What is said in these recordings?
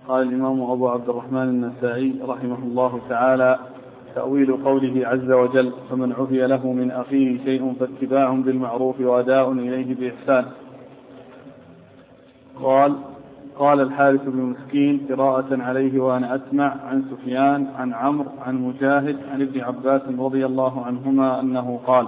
قال الإمام أبو عبد الرحمن النسائي رحمه الله تعالى: تأويل قوله عز وجل: فمن عفي له من أخيه شيء فاتباع بالمعروف وأداء إليه بإحسان. قال الحارث بن مسكين قراءة عليه وأنا أسمع عن سفيان عن عمرو عن مجاهد عن ابن عباس رضي الله عنهما أنه قال: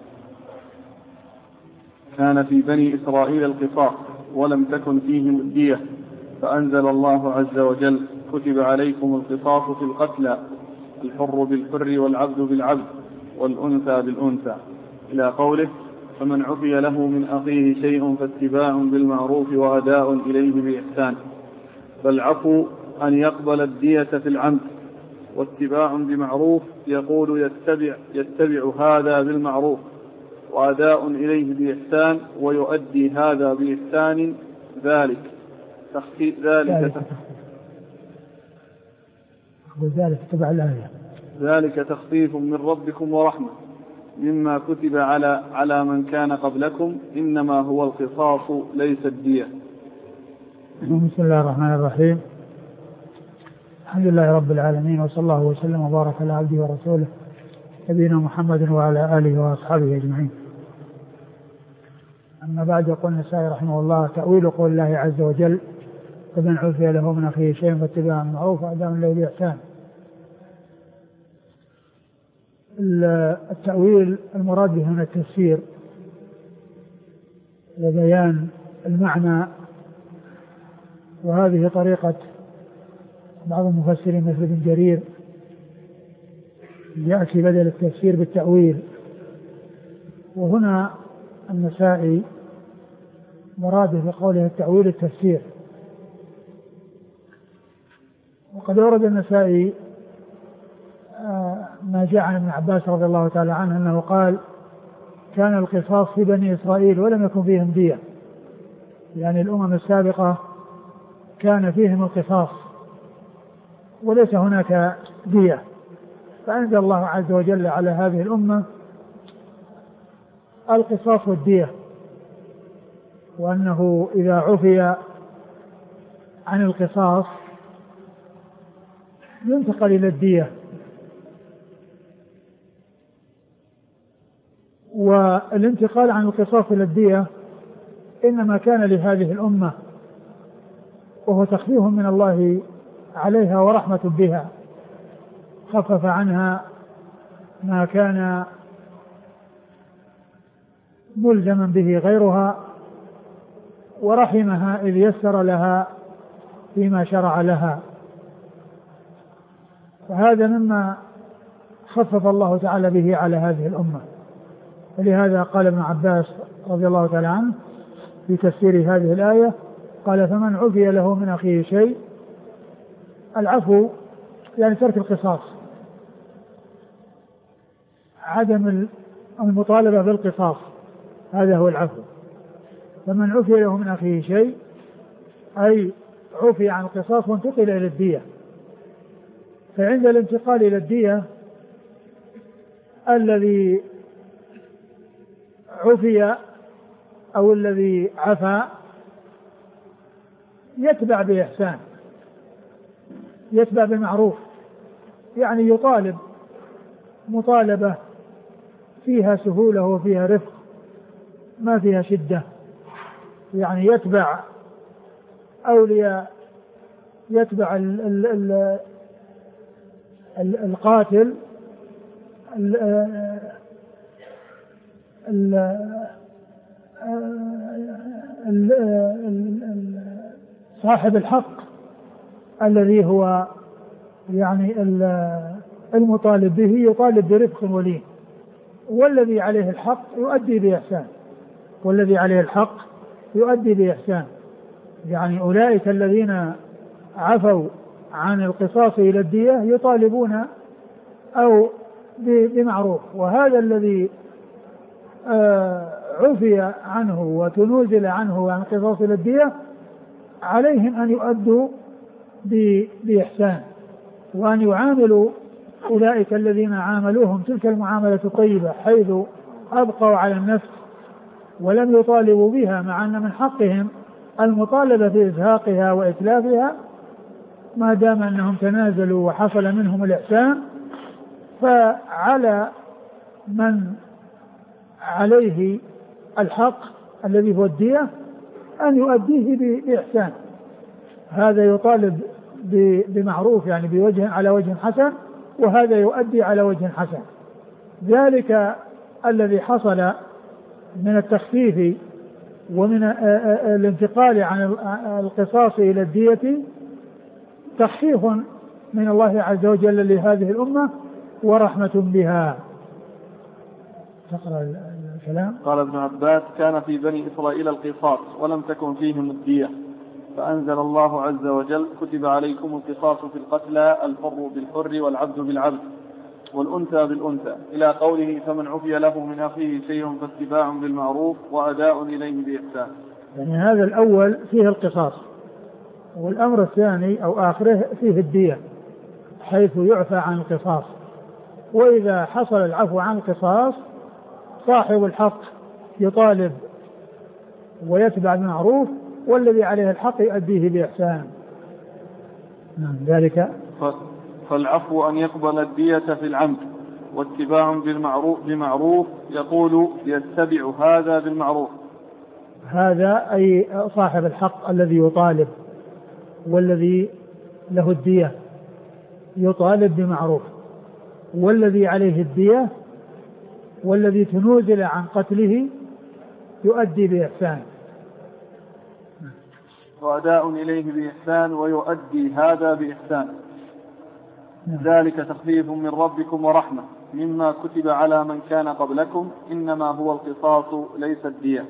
كان في بني إسرائيل القصاص ولم تكن فيهم الدية، فأنزل الله عز وجل: كتب عليكم القصاص في القتلى، الحر بالحر والعبد بالعبد والأنثى بالأنثى، إلى قوله: فمن عفي له من أخيه شيء فاتباع بالمعروف وأداء إليه بإحسان. فالعفو أن يقبل الدية في العمد، واتباع بمعروف يقول يتبع هذا بالمعروف، وأداء إليه بإحسان ويؤدي هذا بإحسان. ذلك تخفيف من ربكم ورحمة مما كتب على من كان قبلكم، إنما هو القصاص ليس الدية. بسم الله الرحمن الرحيم. الحمد لله رب العالمين، وصلى الله وسلم وبارك على عبده ورسوله نبينا محمد وعلى آله وأصحابه أجمعين. أما بعد، يقول النسائي رحمه الله: تأويل قول الله عز وجل: فمن عفي له من أخيه شيء فاتباع بالمعروف وأداء إليه بإحسان. التأويل المراد به هنا التفسير وبيان المعنى، وهذه طريقة بعض المفسرين مثل ابن جرير، يأتي بدل التفسير بالتأويل. وهنا النسائي مراده بقوله التأويل التفسير. وقد ورد النسائي ما جاء عن ابن عباس رضي الله تعالى عنه أنه قال: كان القصاص في بني إسرائيل ولم يكن فيهم دية، يعني الأمم السابقة كان فيهم القصاص وليس هناك دية، فأنزل الله عز وجل على هذه الأمة القصاص والدية، وأنه إذا عفي عن القصاص ينتقل إلى الدية. والانتقال عن القصاص إلى الدية إنما كان لهذه الأمة، وهو تخفيف من الله عليها ورحمة بها، خفف عنها ما كان ملزما به غيرها، ورحمها إذ يسر لها فيما شرع لها. فهذا مما خفف الله تعالى به على هذه الأمة. ولهذا قال ابن عباس رضي الله تعالى عنه في تفسير هذه الآية، قال: فمن عفي له من أخيه شيء. العفو يعني ترك القصاص، عدم المطالبة بالقصاص، هذا هو العفو. فمن عفي له من أخيه شيء أي عفي عن القصاص وانتقل إلى الدية. فعند الانتقال إلى الدية الذي عفي أو الذي عفى يتبع بإحسان، يتبع بالمعروف، يعني يطالب مطالبة فيها سهولة وفيها رفق، ما فيها شدة، يعني يتبع أولياء، يتبع القاتل صاحب الحق الذي هو يعني المطالب به يطالب برفق ولين، والذي عليه الحق يؤدي بإحسان، والذي عليه الحق يؤدي بإحسان. يعني أولئك الذين عفوا عن القصاص إلى الدية يطالبون أو بمعروف، وهذا الذي عفي عنه وتنوزل عنه عن القصاص إلى الدية عليهم أن يؤدوا بإحسان، وأن يعاملوا أولئك الذين عاملوهم تلك المعاملة الطيبة، حيث أبقوا على النفس ولم يطالبوا بها، مع أن من حقهم المطالبة بإزهاقها وإتلافها، ما دام أنهم تنازلوا وحصل منهم الإحسان، فعلى من عليه الحق الذي هو الدية أن يؤديه بإحسان. هذا يطالب بمعروف يعني بوجه على وجه حسن، وهذا يؤدي على وجه حسن. ذلك الذي حصل من التخفيف ومن الانتقال عن القصاص إلى الدية تخفيف من الله عز وجل لهذه الأمة ورحمة بها. تقرأ الكلام. قال ابن عباس: كان في بني إسرائيل القصاص ولم تكن فيهم الدية، فأنزل الله عز وجل: كتب عليكم القصاص في القتلى، الحر بالحر والعبد بالعبد والأنثى بالأنثى، إلى قوله: فمن عفي له من أخيه شيء فاتباع بالمعروف وأداء إليه بإحسان. يعني هذا الأول فيه القصاص، والأمر الثاني أو آخره فيه الدية، حيث يعفى عن القصاص. وإذا حصل العفو عن القصاص صاحب الحق يطالب ويتبع بالمعروف، والذي عليه الحق يؤديه بإحسان. ذلك فالعفو أن يقبل الدية في العمد، واتباع بمعروف يقول: يتبع هذا بالمعروف. هذا أي صاحب الحق الذي يطالب والذي له الدية يطالب بمعروف، والذي عليه الدية والذي تنوزل عن قتله يؤدي بإحسان. وأداء إليه بإحسان ويؤدي هذا بإحسان. ذلك تخفيف من ربكم ورحمة مما كتب على من كان قبلكم، إنما هو القصاص ليس الدية.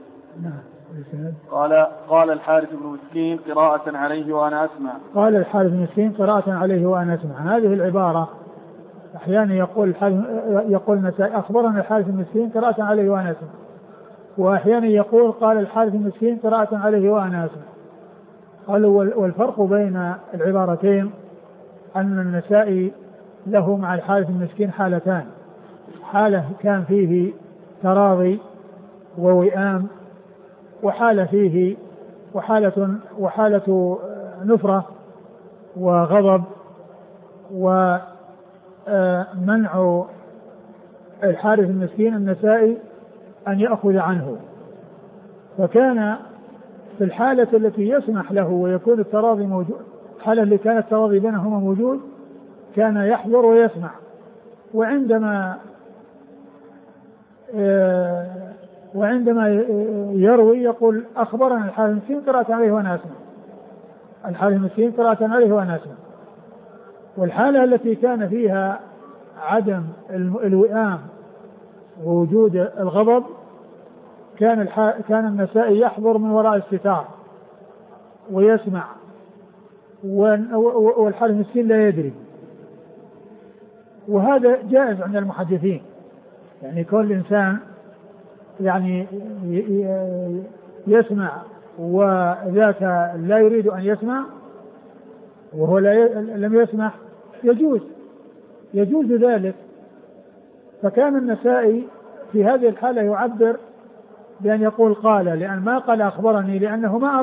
قال الحارث بن مسكين قراءة عليه وأنا أسمع. قال الحارث بن مسكين قراءة عليه وأنا أسمع. هذه العبارة أحيانا يقول النسائي: أخبرنا الحارث بن مسكين قراءة عليه وأنا أسمع، وأحيانا يقول: قال الحارث بن مسكين قراءة عليه وأنا أسمع. قالوا: والفرق بين العبارتين أن النسائي له مع الحارث بن مسكين حالتان: حالة كان فيه تراضي ووئام، وحالة فيه وحالة نفرة وغضب، ومنع الحارث المسكين النسائي أن يأخذ عنه. فكان في الحالة التي يسمح له ويكون التراضي موجود، الحالة اللي كانت التراضي بينهما موجود، كان يحضر ويسمع، وعندما يروي يقول: أخبرنا الحارث المسكين قراءة عليه وأنا أسمع. الحارث المسكين قراءة عليه وأنا أسمع. والحالة التي كان فيها عدم الوئام ووجود الغضب كان النسائي يحضر من وراء الستار ويسمع، والحارث المسكين لا يدري. وهذا جائز عند المحدثين، يعني كل إنسان يعني يسمع وذاك لا يريد أن يسمع وهو لم يسمح، يجوز ذلك. فكان النسائي في هذه الحالة يعبر بأن يقول قال، لأن ما قال أخبرني، لأنه ما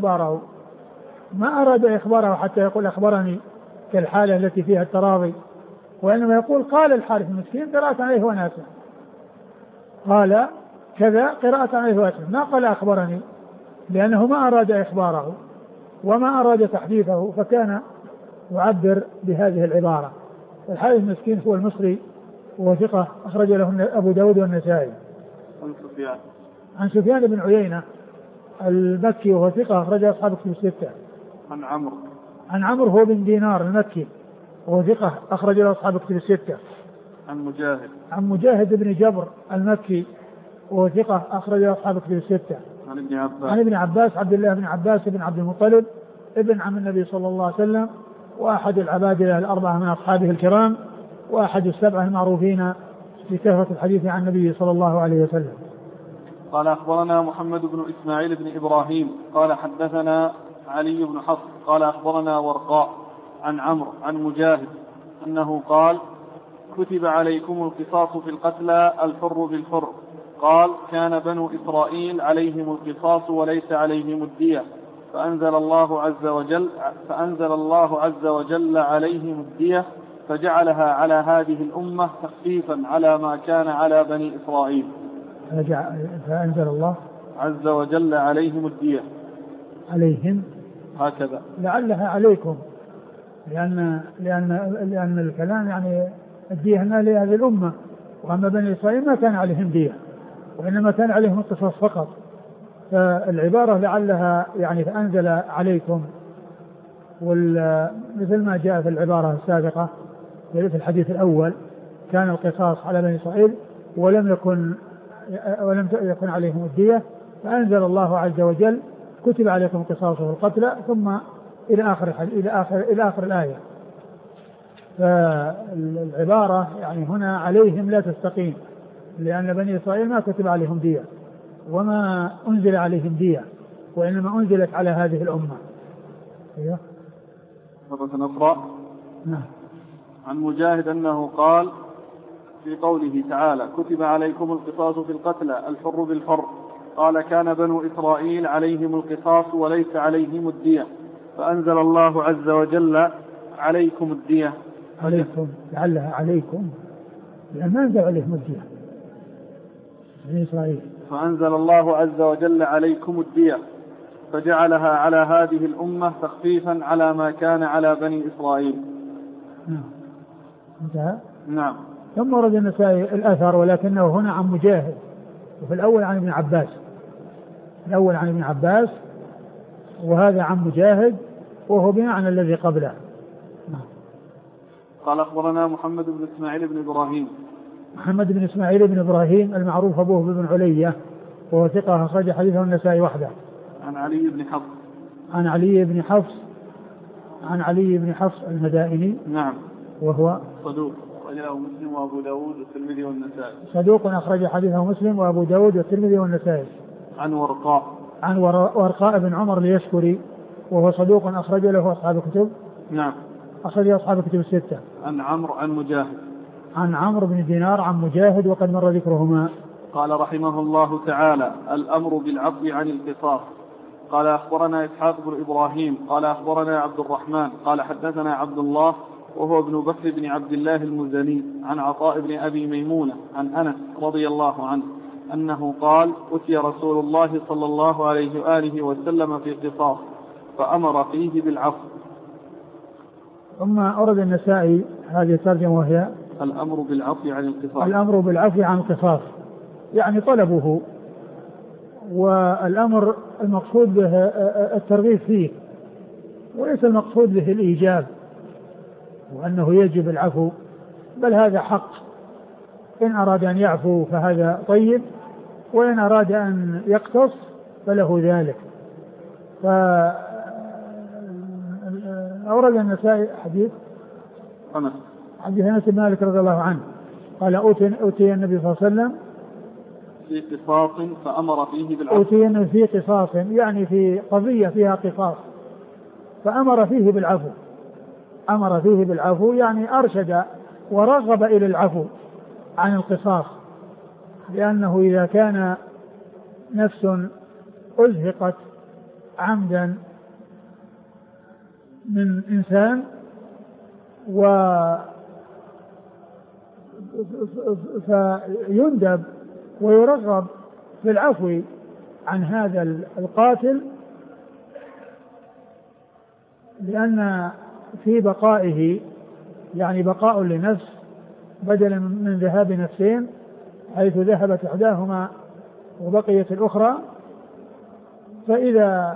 أراد إخباره حتى يقول أخبرني كالحالة التي فيها التراضي، وإنما يقول: قال الحارث المسكين قراءة عليه وأنا أسمع، قال كذا قراءة عليه وأنا أسمع، ما قال أخبرني، لأنه ما أراد إخباره وما أراد تحديثه، فكان يعبر بهذه العبارة. الحارث المسكين هو المصري وهو ثقة، أخرج له أبو داود والنسائي. عن سفيان بن عيينة المكي وهو ثقة، أخرج أصحاب كتب الستة. عن عمرو هو بن دينار المكي وهو ثقة، أخرج له أصحاب كتب الستة. عن مجاهد بن جبر المكي وهو ثقة، أخرج له أصحاب كتب الستة. عن ابن عباس عبد الله بن عباس بن عبد المطلب ابن عم النبي صلى الله عليه وسلم، وأحد العبادلة الأربعة من أصحابه الكرام، وأحد السبعة المعروفين بكثرة الحديث عن النبي صلى الله عليه وسلم. قال: أخبرنا محمد بن إسماعيل بن إبراهيم قال حدثنا علي بن حفص قال أخبرنا ورقاء عن عمرو عن مجاهد أنه قال: كتب عليكم القصاص في القتلى، الحر بالحر. قال: كان بنو إسرائيل عليهم القصاص وليس عليهم الدية، فأنزل الله عز وجل عليهم الدية فجعلها على هذه الأمة تخفيفا على ما كان على بني إسرائيل. فأنزل الله عز وجل عليهم الدية عليهم هكذا لعلها عليكم، لأن الكلام يعني الدية هنا لهذه الأمة، وأما بني إسرائيل ما كان عليهم دية وإنما كان عليهم القصاص فقط. فالعبارة لعلها يعني فأنزل عليكم، مثل ما جاء في العبارة السابقة في الحديث الأول كان القصاص على بني إسرائيل ولم يكن عليهم الدية، فأنزل الله عز وجل كتب عليكم القصاص في القتلى ثم إلى آخر الآية. فالعبارة يعني هنا عليهم لا تستقيم، لأن بني إسرائيل ما كتب عليهم دية وما أنزل عليهم دية، وإنما أنزلت على هذه الأمة. أيوه. مرة أخرى. نعم. عن مجاهد أنه قال في قوله تعالى كتب عليكم القصاص في القتلى الحر بالحر، قال كان بنو إسرائيل عليهم القصاص وليس عليهم الدية، فأنزل الله عز وجل عليكم الدية. عليكم لعلها عليكم لأن ما أنزل عليهم الدية بني إسرائيل. فأنزل الله عز وجل عليكم الدية فجعلها على هذه الأمة تخفيفا على ما كان على بني إسرائيل. نعم. انتهى. نعم. ثم ورد النسائي الأثر ولكنه هنا عن مجاهد، وفي الأول عن ابن عباس، الأول عن ابن عباس وهذا عن مجاهد وهو بمعنى الذي قبله. قال أخبرنا محمد بن إسماعيل بن إبراهيم. محمد بن إسماعيل بن إبراهيم المعروف أبوه بن علية وهو ثقة أخرج حديثه النسائي وحده. عن علي بن حفص. عن علي بن حفص المدائني. نعم. وهو صدوق أخرجه مسلم وأبو داود والترمذي والنسائي. صدوق أخرج حديثه مسلم وأبو داود والترمذي والنسائي. عن ورقاء. عن ورقاء بن عمر اليشكري وهو صدوق أخرج له أصحاب الكتب. نعم. أخرج أصحاب الكتب الستة. عن عمرو عن مجاهد. عن عمرو بن دينار عن مجاهد وقد مر ذكرهما. قال رحمه الله تعالى الأمر بالعفو عن القصاص. قال أخبرنا إسحاق بن إبراهيم قال أخبرنا عبد الرحمن قال حدثنا عبد الله وهو ابن بكر بن عبد الله المزني عن عطاء بن أبي ميمونة عن أنس رضي الله عنه أنه قال أتي رسول الله صلى الله عليه وآله وسلم في قصاص فأمر فيه بالعفو. ثم أورد النسائي هذه الترجمة وهي الأمر بالعفو عن القصاص. الأمر بالعفو عن القصاص يعني طلبه، والأمر المقصود به الترغيب فيه وليس المقصود به الإيجاب وأنه يجب العفو، بل هذا حق، إن أراد أن يعفو فهذا طيب، وإن أراد أن يقتص فله ذلك. فأورد النسائي حديث أنس بن مالك رضي الله عنه قال أوتي النبي صلى الله عليه وسلم في قصاص فأمر فيه بالعفو. أوتي في قصاص يعني في قضية فيها قصاص فأمر فيه بالعفو. أمر فيه بالعفو يعني أرشد ورغب إلى العفو عن القصاص، لأنه إذا كان نفس أزهقت عمدا من إنسان فيندب ويرغب في العفو عن هذا القاتل، لأن في بقائه يعني بقاء لنفس بدلا من ذهاب نفسين، حيث ذهبت إحداهما وبقيت الأخرى. فإذا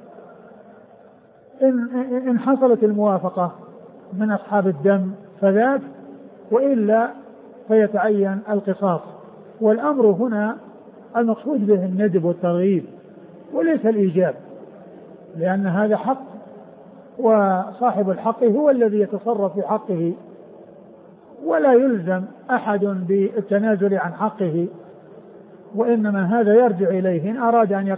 إن حصلت الموافقة من أصحاب الدم فذاك، وإلا فيتعين القصاص. والأمر هنا المقصود به الندب والترغيب وليس الإيجاب، لأن هذا حق وصاحب الحق هو الذي يتصرف في حقه، ولا يلزم أحد بالتنازل عن حقه، وإنما هذا يرجع إليه، إن أراد أن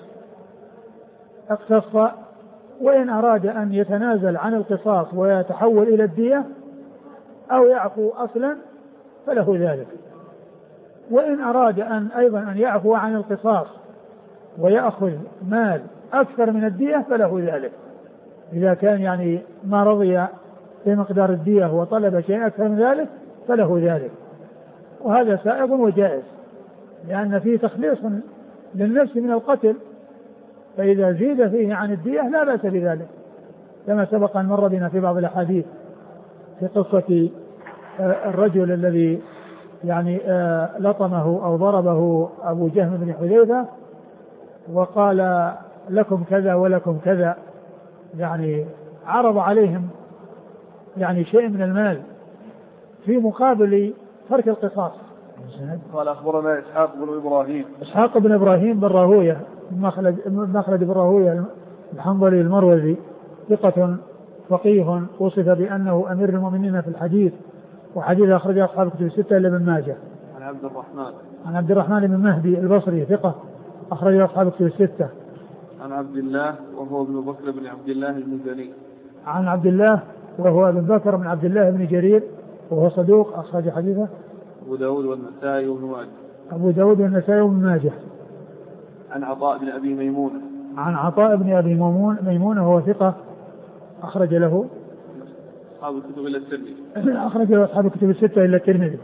اقتص، وإن أراد أن يتنازل عن القصاص ويتحول إلى الدية أو يعفو أصلا فله ذلك. وإن أراد أيضا أن يعفو عن القصاص ويأخذ مال أكثر من الدية فله ذلك، إذا كان يعني ما رضي بمقدار الدية وطلب شيء أكثر من ذلك فله ذلك، وهذا سائغ وجائز لأن فيه تخليص للنفس من القتل، فإذا زيد فيه عن الدية لا بأس بذلك، كما سبق أن مر بنا في بعض الأحاديث في قصة الرجل الذي يعني لطمه أو ضربه أبو جهم بن حذيفة وقال لكم كذا ولكم كذا، يعني عرض عليهم يعني شيء من المال في مقابل ترك القصاص. قال أخبرنا إسحاق بن إبراهيم بن راهوية مخلد بن راهوية الحنظلي المروزي، ثقة فقيه وصف بأنه أمير المؤمنين في الحديث، وحديث أخرجه أصحاب الكتب الستة إلا ابن ماجه. عن عبد الرحمن بن مهدي البصري ثقة أخرجه أصحاب الكتب الستة. عن عبد الله وهو ابن بكر بن عبد الله المزني. عن عبد الله وهو ابن بكر بن عبد الله بن جرير وهو صدوق أخرج حديثه أبو داود والنسائي وابن ماجه. أبو داود والنسائي وابن ماجه. عن عطاء بن أبي ميمونة. عن عطاء بن أبي ميمونة وهو ثقة أخرج له أصحاب الكتب إلا الترمذي. أخرج له أصحاب الكتب الستة إلا الترمذي.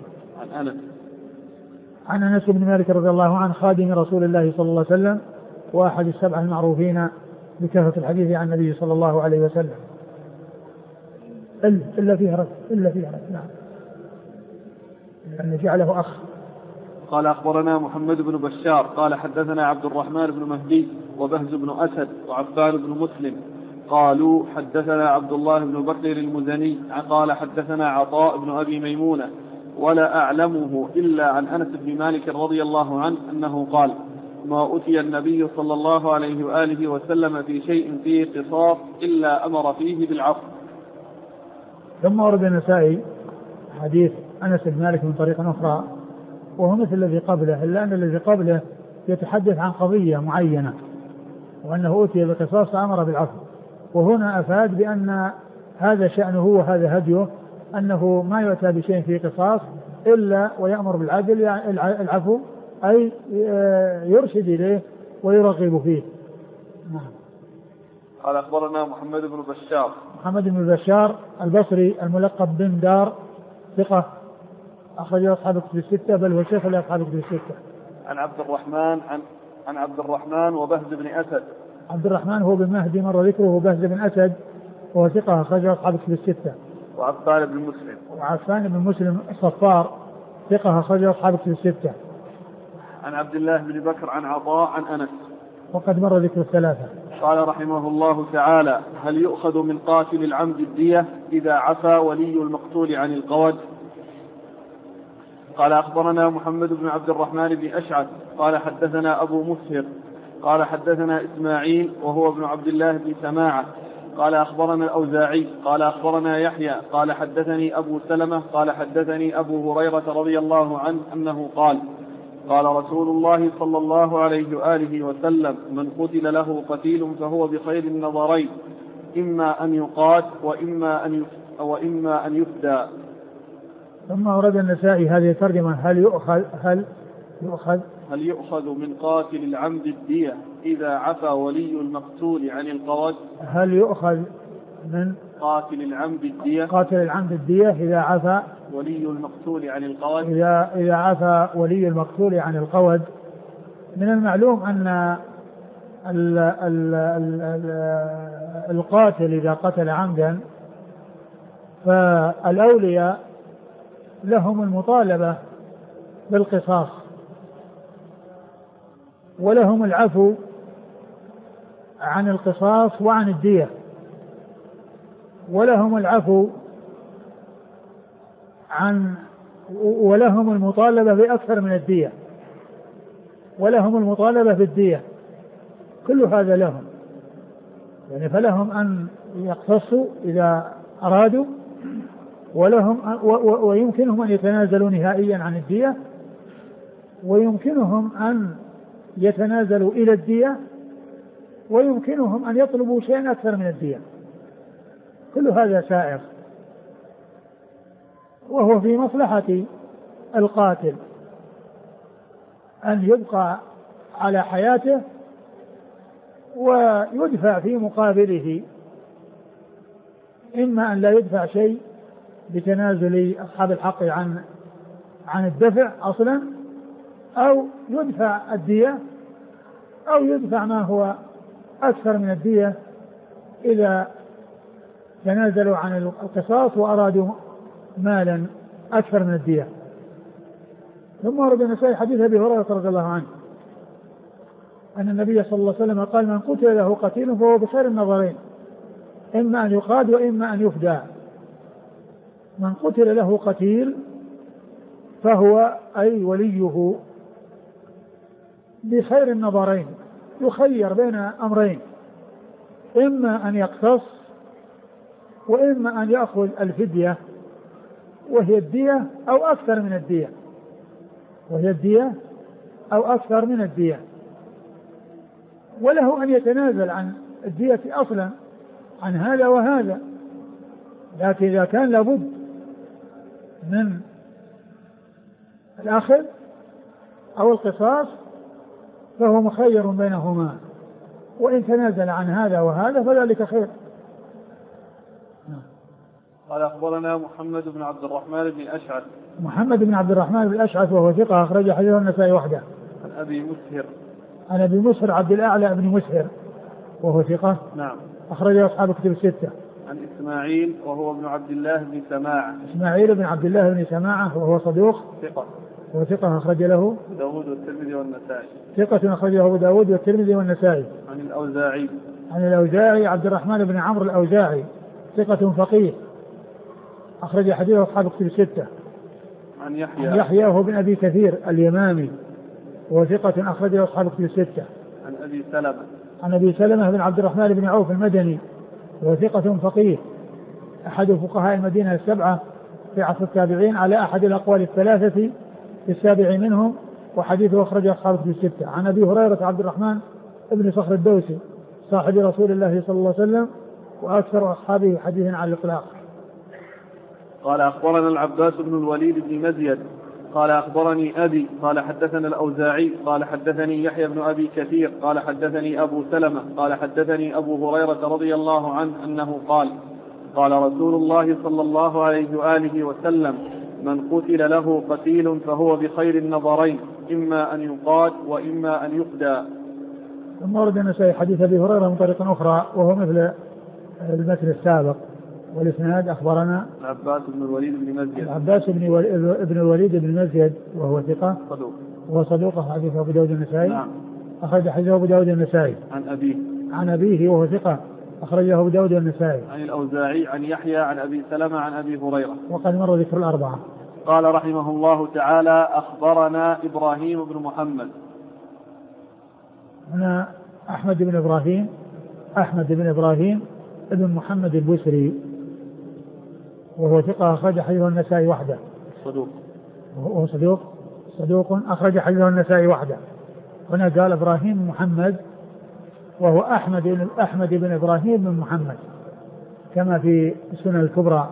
عن أنس بن مالك رضي الله عنه خادم رسول الله صلى الله عليه وسلم وأحد السبع المعروفين بكثرة الحديث عن النبي صلى الله عليه وسلم. إلا فيها رد نعم، لأن جعله أخ. قال أخبرنا محمد بن بشار قال حدثنا عبد الرحمن بن مهدي وبهز بن أسد وعفان بن مسلم قالوا حدثنا عبد الله بن بكر المزني قال حدثنا عطاء بن أبي ميمونة ولا أعلمه إلا عن أنس بن مالك رضي الله عنه أنه قال ما أتي النبي صلى الله عليه وآله وسلم في شيء فيه قصاص إلا أمر فيه بالعفو. ثم ورد النسائي حديث أنس بن مالك من طريق أخرى وهو مثل الذي قبله، إلا أن الذي قبله يتحدث عن قضية معينة وأنه أتي بالقصاص فأمر بالعفو، وهنا أفاد بأن هذا شأنه وهذا هديه أنه ما يؤتى بشيء فيه قصاص إلا ويأمر بالعدل يعني العفو، أي يرشد إليه ويرغب فيه. قال أخبرنا محمد بن بشار البصري الملقب بن دار ثقة أخرج أصحاب الكتب الستة بل هو شيخ لأصحاب الكتب الستة. عن عبد الرحمن وبهز بن أسد. عبد الرحمن هو بن مهدي مر ذكره، بهز بن أسد وهو ثقة أخرج أصحاب الكتب الستة. وعفان بن مسلم الصفار ثقة أخرج أصحاب الكتب الستة. عن عبد الله بن بكر عن عطاء عن أنس وقد مر ذكر الثلاثة. قال رحمه الله تعالى هل يؤخذ من قاتل العمد الدية إذا عفا ولي المقتول عن القود؟ قال أخبرنا محمد بن عبد الرحمن بن أشعث قال حدثنا أبو مسهر قال حدثنا إسماعيل وهو ابن عبد الله بن سماعة قال أخبرنا الأوزاعي قال أخبرنا يحيى قال حدثني أبو سلمة قال حدثني أبو هريرة رضي الله عنه أنه قال قال رسول الله صلى الله عليه وآله وسلم من قتل له قتيل فهو بخير النظرين إما أن يقات وإما أن يفدى. ثم أورد النسائي هذه الترجمة هل يؤخذ من قاتل العمد الدية إذا عفا ولي المقتول عن القود؟ هل يؤخذ من قاتل العمد الدية إذا عفا ولي المقتول عن القود؟ إذا عفا ولي المقتول عن القود. من المعلوم أن القاتل إذا قتل عمدا فالأولياء لهم المطالبة بالقصاص ولهم العفو عن القصاص وعن الدية، ولهم العفو ولهم المطالبة بأكثر من الدية، ولهم المطالبة بالدية، كل هذا لهم يعني، فلهم أن يقتصوا إذا أرادوا، ويمكنهم أن يتنازلوا نهائيا عن الدية، ويمكنهم أن يتنازلوا إلى الدية، ويمكنهم أن يطلبوا شيئا أكثر من الدية، كل هذا سائغ، وهو في مصلحة القاتل أن يبقى على حياته ويدفع في مقابله، إما أن لا يدفع شيء بتنازل أصحاب الحق عن الدفع أصلا، أو يدفع الدية، أو يدفع ما هو أكثر من الدية إذا تنازلوا عن القصاص وأرادوا مالا أكثر من الدية. ثم ورد النسائي حديث أبي هريرة رضي الله عنه أن النبي صلى الله عليه وسلم قال: من قتل له قتيل فهو بخير النظرين، إما أن يقاد وإما أن يفدى. من قتل له قتيل فهو أي وليه بخير النظرين، يخير بين أمرين: إما أن يقتص وإما أن يأخذ الفدية وهي الدية أو أكثر من الدية، وهي الدية أو أكثر من الدية. وله أن يتنازل عن الدية أصلا عن هذا وهذا، لكن إذا كان لابد من الأخذ أو القصاص فهو مخير بينهما، وإن تنازل عن هذا وهذا فذلك خير. قال أخبرنا محمد بن عبد الرحمن بن أشعث. محمد بن عبد الرحمن بن أشعث وهو ثقة أخرج حديثه النسائي وحده. عن أبي مسهر. عن أبي مسهر عبد الأعلى بن مسهر وهو ثقة. نعم. أخرجه أصحاب الكتب الستة. عن إسماعيل وهو ابن عبد الله بن سماعة. إسماعيل بن عبد الله بن سماعة وهو صدوق. ثقة. وهو ثقة أخرج له داود والترمذي والنسائي. ثقة أخرجه أبو داود والترمذي والنسائي. عن الأوزاعي. عن الأوزاعي عبد الرحمن بن عمرو الأوزاعي ثقة فقيه أخرج حديثه أصحاب الكتب الستة. عن يحيى وهو بن أبي كثير اليمامي وهو ثقة أخرجه أصحاب الكتب الستة. عن أبي سلمة. عن أبي سلمة بن عبد الرحمن بن عوف المدني وهو ثقة فقيه أحد فقهاء المدينة السبعة في عصر التابعين على أحد الأقوال الثلاثة في السابع منهم، وحديثه أخرجه أصحاب الكتب الستة. عن أبي هريرة عبد الرحمن بن صخر الدوسي صاحب رسول الله صلى الله عليه وسلم وأكثر أصحابه حديثا على الإطلاق. قال أخبرنا العباس بن الوليد بن مزيد قال أخبرني أبي قال حدثنا الأوزاعي قال حدثني يحيى بن أبي كثير قال حدثني أبو سلمة قال حدثني أبو هريرة رضي الله عنه أنه قال: قال رسول الله صلى الله عليه وآله وسلم: من قتل له قتيل فهو بخير النظرين، إما أن يقاد وإما أن يفدى. ثم ورد النسائي حديث أبي هريرة من طريق أخرى وهو مثل المثل السابق، والإسناد أخبرنا العباس بن الوليد بن مزيد. العباس بن الوليد بن مزيد وهو ثقة صدوق. وهو صدوق حديث أبو داود النسائي. نعم. أخرج حديث أبو داود النسائي. عن أبيه وهو ثقة أخرجه أبو داود النسائي. عن الأوزاعي عن يحيى عن أبي سلمة عن أبي هريرة. وقد مر ذكر الأربعة. قال رحمه الله تعالى: أخبرنا إبراهيم بن محمد. هنا أحمد بن إبراهيم ابن محمد البسري وهو ثقة أخرج حديثه النسائي وحده. وهو صدوق أخرج حديثه النسائي وحده. هنا قال إبراهيم محمد وهو أحمد بن إبراهيم بن محمد كما في السنن الكبرى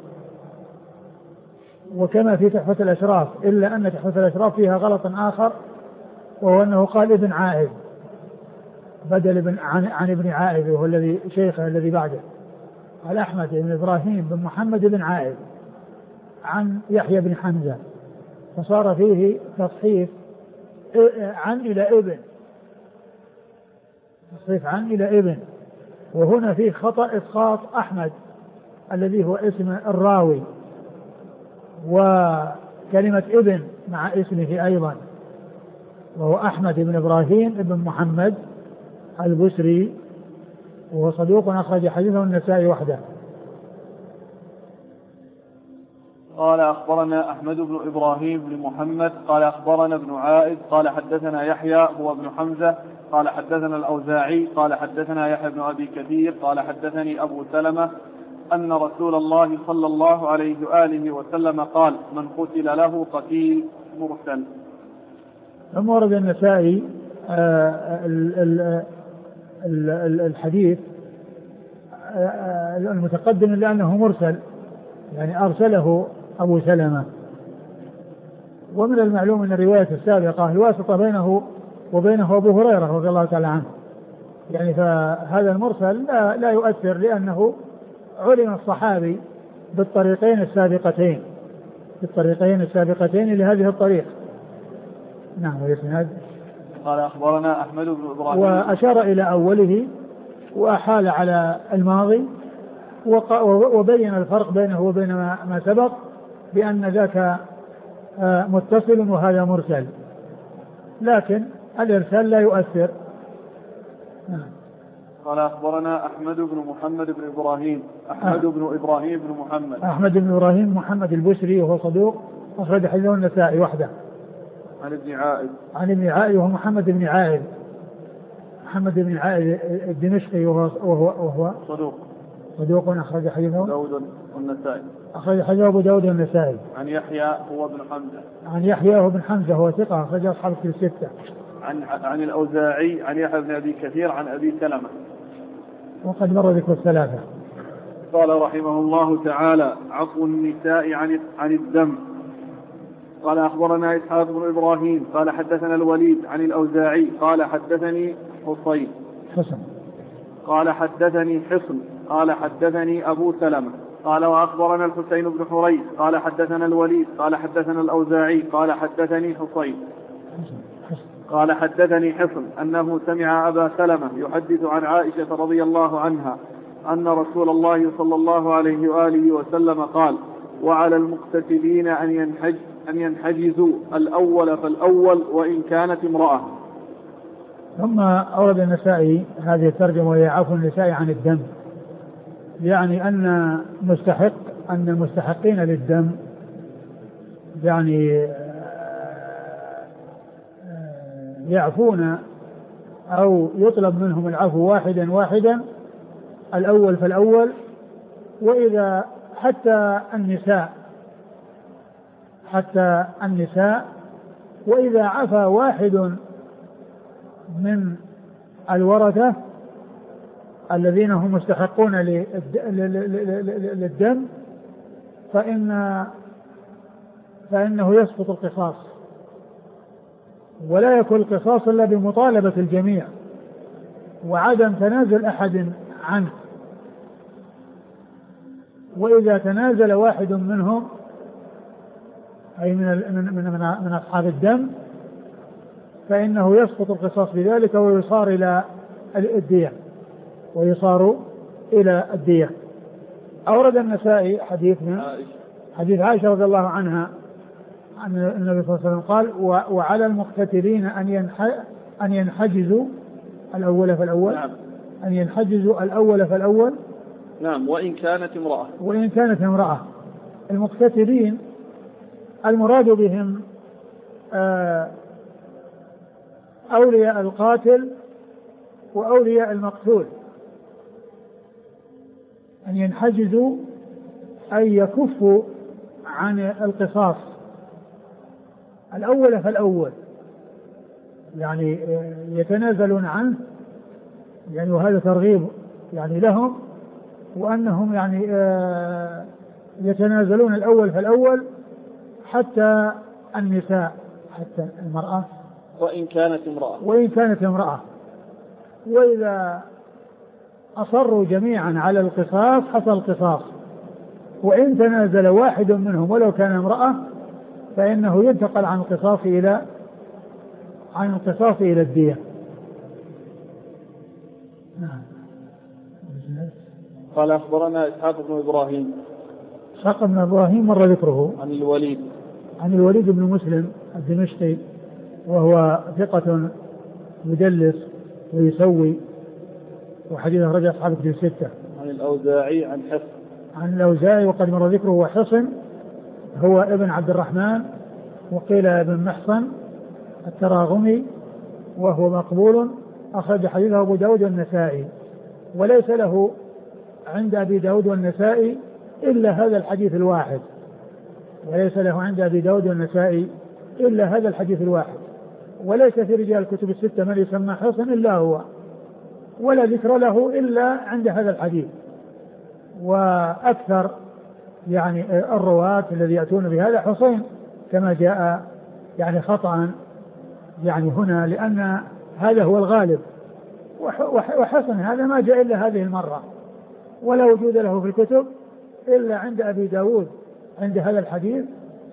وكما في تحفة الأشراف، إلا أن تحفة الأشراف فيها غلط آخر، وهو أنه قال ابن عائذ بدل عن ابن عائذ وهو الذي شيخه الذي بعده. قال أحمد بن إبراهيم بن محمد بن عائذ عن يحيى بن حمزة، فصار فيه تصحيف عن إلى ابن، تصحيف عن إلى ابن. وهنا فيه خطأ إسقاط أحمد الذي هو اسم الراوي وكلمة ابن مع اسمه أيضا، وهو أحمد بن إبراهيم بن محمد البسري وهو صدوق أخرج حديثه النسائي وحده. قال أخبرنا أحمد بن إبراهيم بن محمد قال أخبرنا ابن عائذ قال حدثنا يحيى هو ابن حمزة قال حدثنا الأوزاعي قال حدثنا يحيى بن أبي كثير قال حدثني أبو سلمة أن رسول الله صلى الله عليه وآله وسلم قال: من قتل له قتيل مرسل. ثم ورد النسائي الحديث المتقدم لأنه مرسل، يعني أرسله أبو سلمة. ومن المعلوم أن الرواية السابقة الواسطة بينه وبينه أبو هريرة رضي الله تعالى عنه، يعني فهذا المرسل لا يؤثر، لأنه علم الصحابي بالطريقين السابقتين لهذه الطريق. نعم. والإسناد قال أخبرنا أحمد بن إبراهيم، وأشار إلى أوله وأحال على الماضي وبين الفرق بينه وبين ما سبق بأن ذاك متصل وهذا مرسل، لكن الإرسال لا يؤثر. قال أخبرنا أحمد بن محمد بن إبراهيم، أحمد بن إبراهيم بن محمد، أحمد بن إبراهيم محمد البشري وهو صدوق أخرج حديثه النسائي وحده. عن ابن عائد وهو محمد بن عائد الدمشقي وهو صدوق أخرج حديثه داود والنسائي، أخرج حديثه أبو داود والنسائي. عن يحيى هو بن حمزة هو ثقة أخرج أصحاب الستة. عن الأوزاعي عن يحيى بن أبي كثير عن أبي سلمة، وقد مر ذكر الثلاثة. قال رحمه الله تعالى: عفو النساء عن الدم. قال أخبرنا إسحاق بن إبراهيم قال حدثنا الوليد عن الأوزاعي قال حدثني حسن قال حدثني حصن قال حدثني أبو سلمة قال وأخبرنا الحسين بن حريث قال حدثنا الوليد قال حدثنا الأوزاعي قال حدثني حصين قال حدثني حصن أنه سمع أبا سلمة يحدث عن عائشة رضي الله عنها أن رسول الله صلى الله عليه وآله وسلم قال: وعلى المقتتلين أن ينحجزوا الأول فالأول وإن كانت امرأة. ثم أورد النسائي هذه الترجمة وهي عفو النساء عن الدم، يعني أن المستحقين للدم يعني يعفون أو يطلب منهم العفو واحدا الأول فالأول، وإذا حتى النساء وإذا عفى واحد من الورثة الذين هم مستحقون للدم فإنه يسقط القصاص، ولا يكون القصاص إلا بمطالبة الجميع وعدم تنازل أحد عنه. وإذا تنازل واحد منهم أي من أصحاب الدم فإنه يسقط القصاص بذلك ويصار إلى الدية. أورد النسائي حديث عائشة رضي الله عنها عن النبي صلى الله عليه وسلم قال: وعلى المقتتلين أن ينحجزوا الأول فالأول. نعم. أن ينحجزوا الأول فالأول. نعم. وإن كانت امرأة. المقتتلين المراد بهم أولياء القاتل وأولياء المقتول. أن ينحجزوا أي يكفوا عن القصاص الأول فالأول، يعني يتنازلون عنه، يعني وهذا ترغيب يعني لهم، وأنهم يعني يتنازلون الأول فالأول حتى النساء، حتى المرأة وإن كانت امرأة. وإذا أصروا جميعا على القصاص حصل القصاص، وإن تنازل واحد منهم ولو كان امرأة فإنه ينتقل عن القصاص إلى الدية. قال أخبرنا إسحاق بن إبراهيم مر ذكره. عن الوليد بن مسلم الدمشقي وهو ثقة يدلس ويسوي وحديثه رجع أصحاب الكتب الستة. عن الأوزاعي عن الأوزاعي وقد مر ذكره. وحصن هو ابن عبد الرحمن وقيل ابن محصن التراغمي وهو مقبول أخرج حديثه أبو داود والنسائي، وليس له عند أبي داود والنسائي إلا هذا الحديث الواحد، وليس في رجال الكتب الستة من يسمى حصن إلا هو، ولا ذكر له إلا عند هذا الحديث. وأكثر يعني الرواة الذي يأتون بهذا حصين كما جاء يعني خطأ يعني هنا، لأن هذا هو الغالب وحسن هذا ما جاء إلا هذه المرة، ولا وجود له في الكتب إلا عند أبي داود عند هذا الحديث،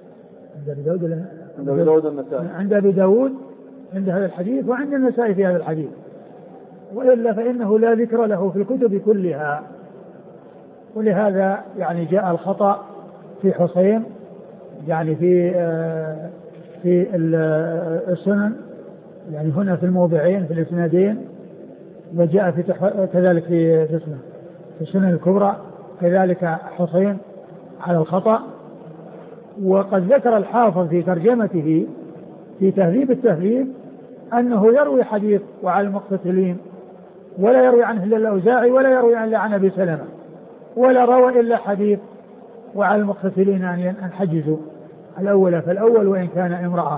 عند أبي داود عند هذا الحديث، وعند النسائي في هذا الحديث، وإلا فإنه لا ذكر له في الكتب كلها. ولهذا يعني جاء الخطأ في حسين يعني في السنن، يعني هنا في الموضعين في الإسنادين، وجاء كذلك في السنن الكبرى كذلك حسين على الخطأ. وقد ذكر الحافظ في ترجمته في تهذيب التهذيب أنه يروي حديث وعلى المقتتلين، ولا يروي عنه إلا الأوزاعي، ولا يروي إلا عن أبي سلمة، ولا روى إلا حديث وعلى المقتتلين أن حجزوا الأول فالأول وإن كان امرأة.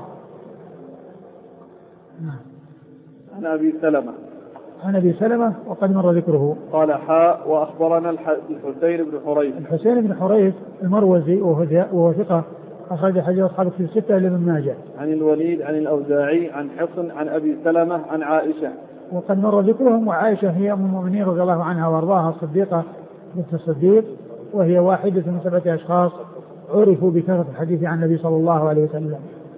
عن أبي سلمة عن أبي سلمة وقد مر ذكره. قال حاء وأخبرنا الحسين بن حريث. الحسين بن حريث المروزي وهو ثقة أخرج حديث أصحاب في الستة إلا ابن ماجه. عن الوليد عن الأوزاعي عن حصن عن أبي سلمة عن عائشة وقد مر ذكرهم. وعائشة هي أم المؤمنين رضي الله عنها وأرضاها الصديقة بنت الصديق، وهي واحدة من 7 أشخاص عرفوا بكثرة الحديث عن النبي صلى الله عليه وسلم.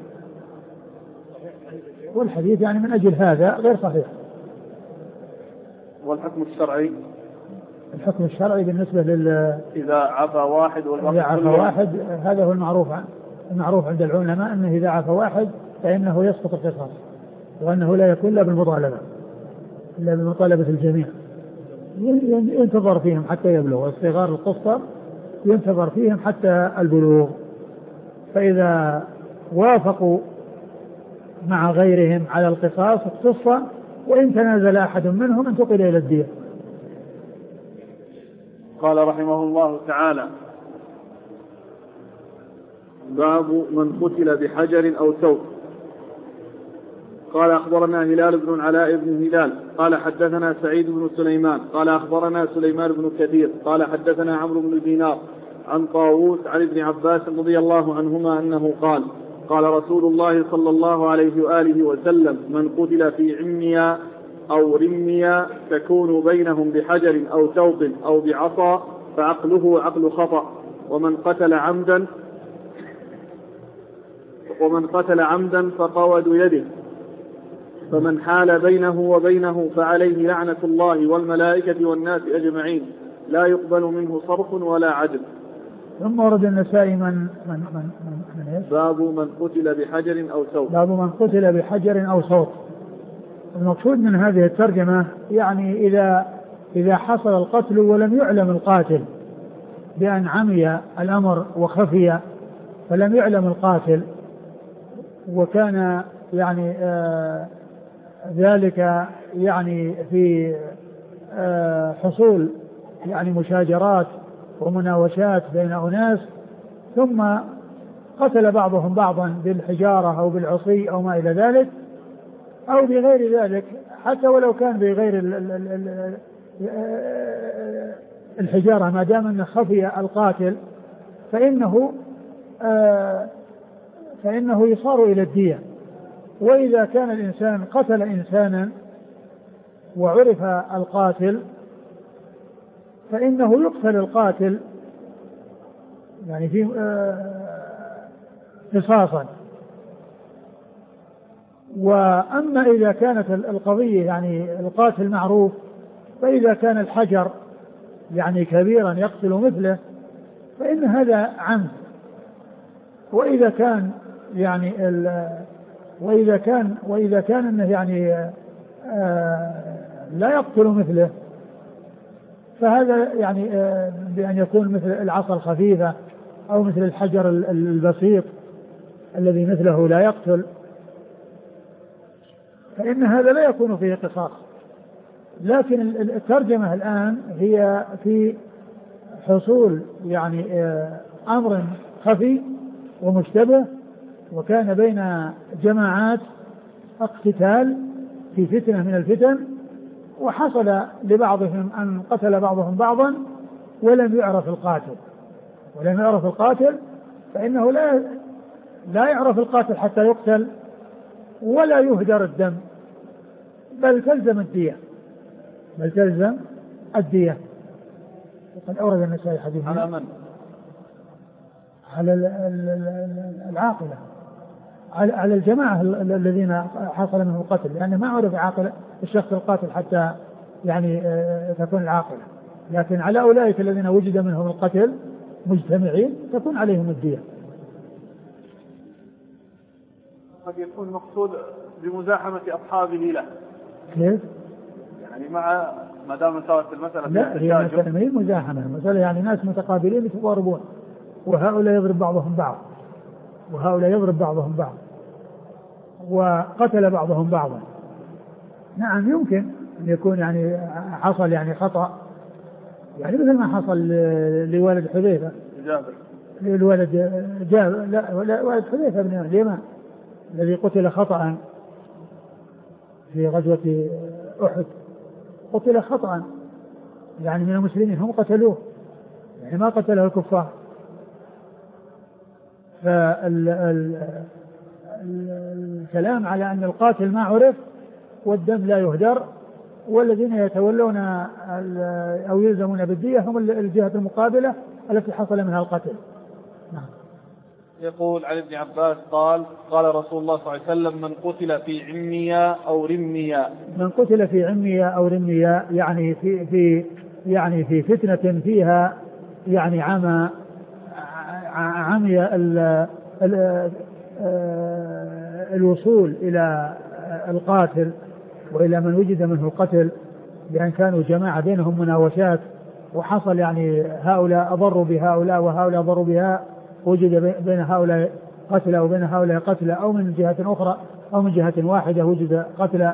والحديث يعني من أجل هذا غير صحيح. والحكم الشرعي؟ الحكم الشرعي بالنسبة إذا عفى واحد إذا عفى واحد هذا هو المعروف عند العلماء، أنه إذا عفى واحد فإنه يسقط القصاص، وأنه لا يكون إلا بالمطالبة، إلا بمطالبة الجميع. ينتظر فيهم حتى يبلغ، الصغار القصة ينتظر فيهم حتى البلوغ، فإذا وافقوا مع غيرهم على القصاص اقتص، وإن تنازل أحد منهم انتقل إلى الدية. قال رحمه الله تعالى: باب من قتل بحجر أو ثوب. قال أخبرنا هلال بن علاء بن هلال قال حدثنا سعيد بن سليمان قال أخبرنا سليمان بن كثير قال حدثنا عمرو بن دينار عن طاووس عن ابن عباس رضي الله عنهما أنه قال: قال رسول الله صلى الله عليه وآله وسلم: من قتل في عميا أو رميا تكون بينهم بحجر أو ثوب أو بعصا فعقله عقل خطأ، ومن قتل عمدا فقود يده، فمن حال بينه وبينه فعليه لعنة الله والملائكة والناس أجمعين، لا يقبل منه صرف ولا عدل. ثم ورد النسائي باب من قتل بحجر أو صوت. باب من قتل بحجر أو صوت. المقصود من هذه الترجمة يعني إذا حصل القتل ولم يعلم القاتل، بأن عمي الأمر وخفي فلم يعلم القاتل، وكان يعني ذلك يعني في حصول يعني مشاجرات ومناوشات بين أناس، ثم قتل بعضهم بعضا بالحجارة أو بالعصي أو ما إلى ذلك أو بغير ذلك، حتى ولو كان بغير الحجارة، ما دام أنه خفي القاتل فإنه يصار إلى الدية. وإذا كان الإنسان قتل إنسانا وعرف القاتل فإنه يقتل القاتل يعني في قصاصا. وأما إذا كانت القضية يعني القاتل معروف، فإذا كان الحجر يعني كبيرا يقتل مثله فإن هذا عمد. وإذا كان يعني وإذا كان إنه يعني لا يقتل مثله، فهذا يعني بأن يكون مثل العصا الخفيفة أو مثل الحجر البسيط الذي مثله لا يقتل، فإن هذا لا يكون فيه قصاص. لكن الترجمة الآن هي في حصول يعني أمر خفي ومشتبه، وكان بين جماعات اقتتال في فتنة من الفتن، وحصل لبعضهم أن قتل بعضهم بعضا ولم يعرف القاتل، فإنه لا يعرف القاتل حتى يقتل ولا يهدر الدم، بل تلزم الدية. بل تلزم الدية. وقد أورد النسائي حديث على من؟ على العاقلة، على الجماعة الذين حصل منهم القتل، لأن ما عرف عاقل الشخص القاتل حتى يعني تكون العاقلة، لكن على أولئك الذين وجد منهم القتل مجتمعين تكون عليهم الدية. قد يكون مقصود بمزاحمة أصحابه له. كيف؟ يعني ما دام سوت المسألة. لا، هي مسألة ما هي مزاحمة، مسألة يعني ناس متقابلين يتضاربون، وهؤلاء يضرب بعضهم بعض وهؤلاء يضرب بعضهم بعض وقتل بعضهم بعضا. نعم يمكن أن يكون يعني حصل يعني خطأ، يعني مثل ما حصل لوالد حذيفة للولد جابر، لا والد حذيفة بن اليمان الذي قتل خطأ في غزوة أحد، قتل خطأ يعني من المسلمين، هم قتلوه يعني ما قتله الكفار. فالكلام على أن القاتل ما عرف والدم لا يهدر، والذين يتولون أو يلزمون بالدية هم الجهة المقابلة التي حصل منها القتل. نعم. يقول عن ابن عباس قال رسول الله صلى الله عليه وسلم: من قتل في عمياء أو رمياء. من قتل في عمياء أو رمياء يعني في فتنة فيها يعني عمي الوصول إلى القاتل وإلى من وجد منه القتل، لأن كانوا جماعة بينهم مناوشات، وحصل يعني هؤلاء أضروا بهؤلاء وهؤلاء أضروا بها، وجد بين هؤلاء قتلى وبين هؤلاء قتلى، أو من جهة أخرى أو من جهة واحدة وجد قتلى،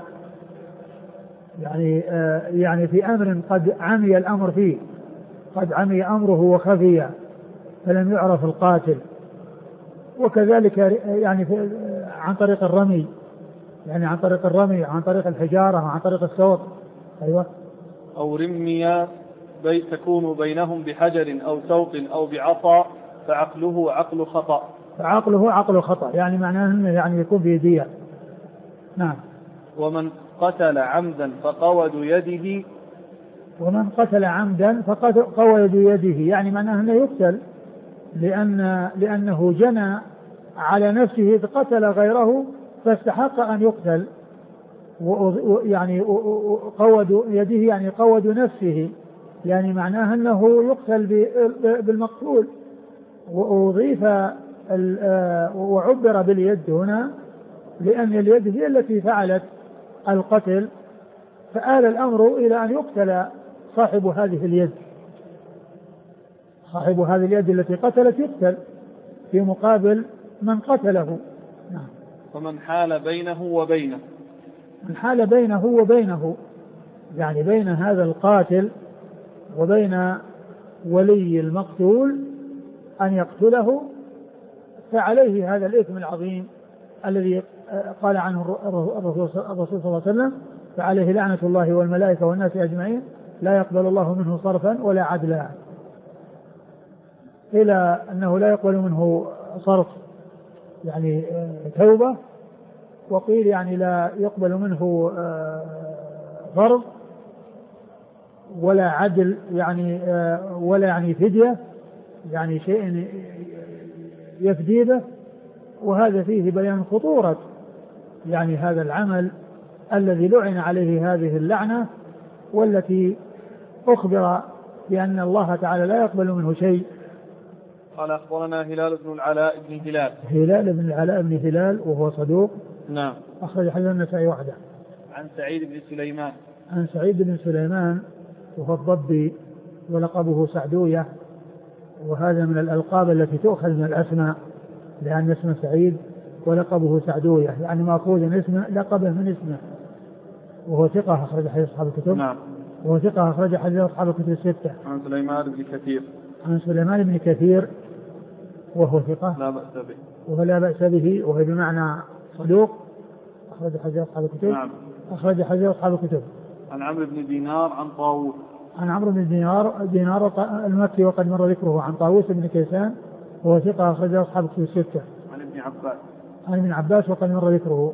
يعني في أمر قد عمي الأمر فيه، قد عمي أمره وخفي فلم يعرف القاتل. وكذلك يعني عن طريق الرمي، يعني عن طريق الرمي، عن طريق الحجارة، عن طريق الصوت. أيوة. أو رمية تكون بينهم بحجر أو سوط أو بعصا فعقله عقل خطأ. فعقله عقل خطأ يعني معناه أنه يعني يكون بيدية. نعم. ومن قتل عمدا فقود يده. ومن قتل عمدا فقود يده يعني معناه أنه يقتل، لأنه جنى على نفسه إذ قتل غيره فاستحق أن يقتل. يعني قود يده يعني قود نفسه، يعني معناه أنه يقتل بالمقتول. وأضيف وعبر باليد هنا لأن اليد هي التي فعلت القتل، فآل الأمر إلى أن يقتل صاحب هذه اليد، صاحب هذه اليد التي قتلت يقتل في مقابل من قتله. نعم. ومن حال بينه وبينه. من حال بينه وبينه يعني بين هذا القاتل وبين ولي المقتول أن يقتله، فعليه هذا الإثم العظيم الذي قال عنه الرسول صلى الله عليه وسلم: فعليه لعنة الله والملائكة والناس أجمعين لا يقبل الله منه صرفا ولا عدلا. إلى أنه لا يقبل منه صرف يعني توبة، وقيل يعني لا يقبل منه فرض ولا عدل يعني ولا يعني فدية يعني شيء يفدي به. وهذا فيه بيان خطورة يعني هذا العمل الذي لعن عليه هذه اللعنة، والتي أخبر بأن الله تعالى لا يقبل منه شيء. قال أخبرنا هلال بن العلاء بن هلال. هلال بن العلاء بن هلال وهو صدوق. نعم. أخرج حديث النسائي وحده. عن سعيد بن سليمان. عن سعيد بن سليمان وهو الضبي ولقبه سعدوية، وهذا من الألقاب التي تؤخذ من الأسماء، لأن اسمه سعيد ولقبه سعدوية يعني مأخوذ من اسمه لقبه من اسمه. وهو ثقة أخرج حديث أصحاب الكتب. نعم. وهو ثقة أخرج حديث أصحاب الكتب الستة. عن سليمان بن كثير. عن سليمان بن كثير وهو ثقة لا بأس به. وهو لا بأس به، وهو بمعنى صدوق أخرج حديث أصحاب الكتب. نعم. أخرج حديث أصحاب الكتب. عن عمرو بن دينار عن طاووس. عن عمرو بن دينار المكي وقد مر ذكره. عن طاووس بن كيسان وهو ثقة أخرج أصحاب الكتب الستة. عن ابن عباس. عن ابن عباس وقد مر ذكره.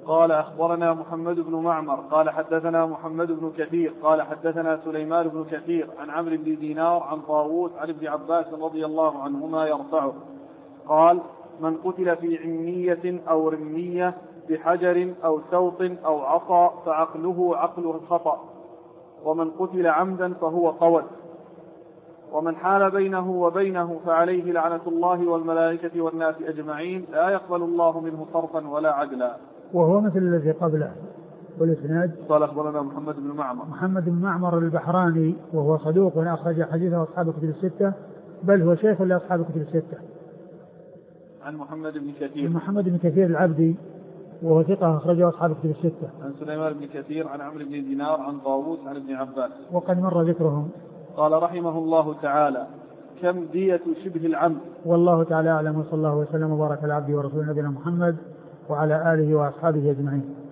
قال أخبرنا محمد بن معمر قال حدثنا محمد بن كثير قال حدثنا سليمان بن كثير عن عمرو بن دينار عن طاووس عن ابن عباس رضي الله عنهما يرفعه قال من قتل في عنية أو رمية بحجر أو سوط أو عصا فعقله عقل الخطأ، ومن قتل عمدا فهو قود، ومن حال بينه وبينه فعليه لعنة الله والملائكة والناس أجمعين لا يقبل الله منه صرفا ولا عدلا. وهو مثل الذي قبله. والإسناد قال أخبرنا محمد بن معمر البحراني وهو صدوق أخرج حديثه أصحاب الكتب الستة، بل هو شيخ لأصحاب الكتب الستة. عن محمد بن كثير العبدي وهو ثقة أخرجه أصحاب الكتب الستة. عن سليمان بن كثير عن عمرو بن دينار عن طاووس عن ابن عباس وقد مر ذكرهم. قال رحمه الله تعالى كم دية شبه العمد؟ والله تعالى أعلم، وصلى الله وسلم وبارك على عبده ورسوله نبينا محمد وعلى آله وأصحابه أجمعين.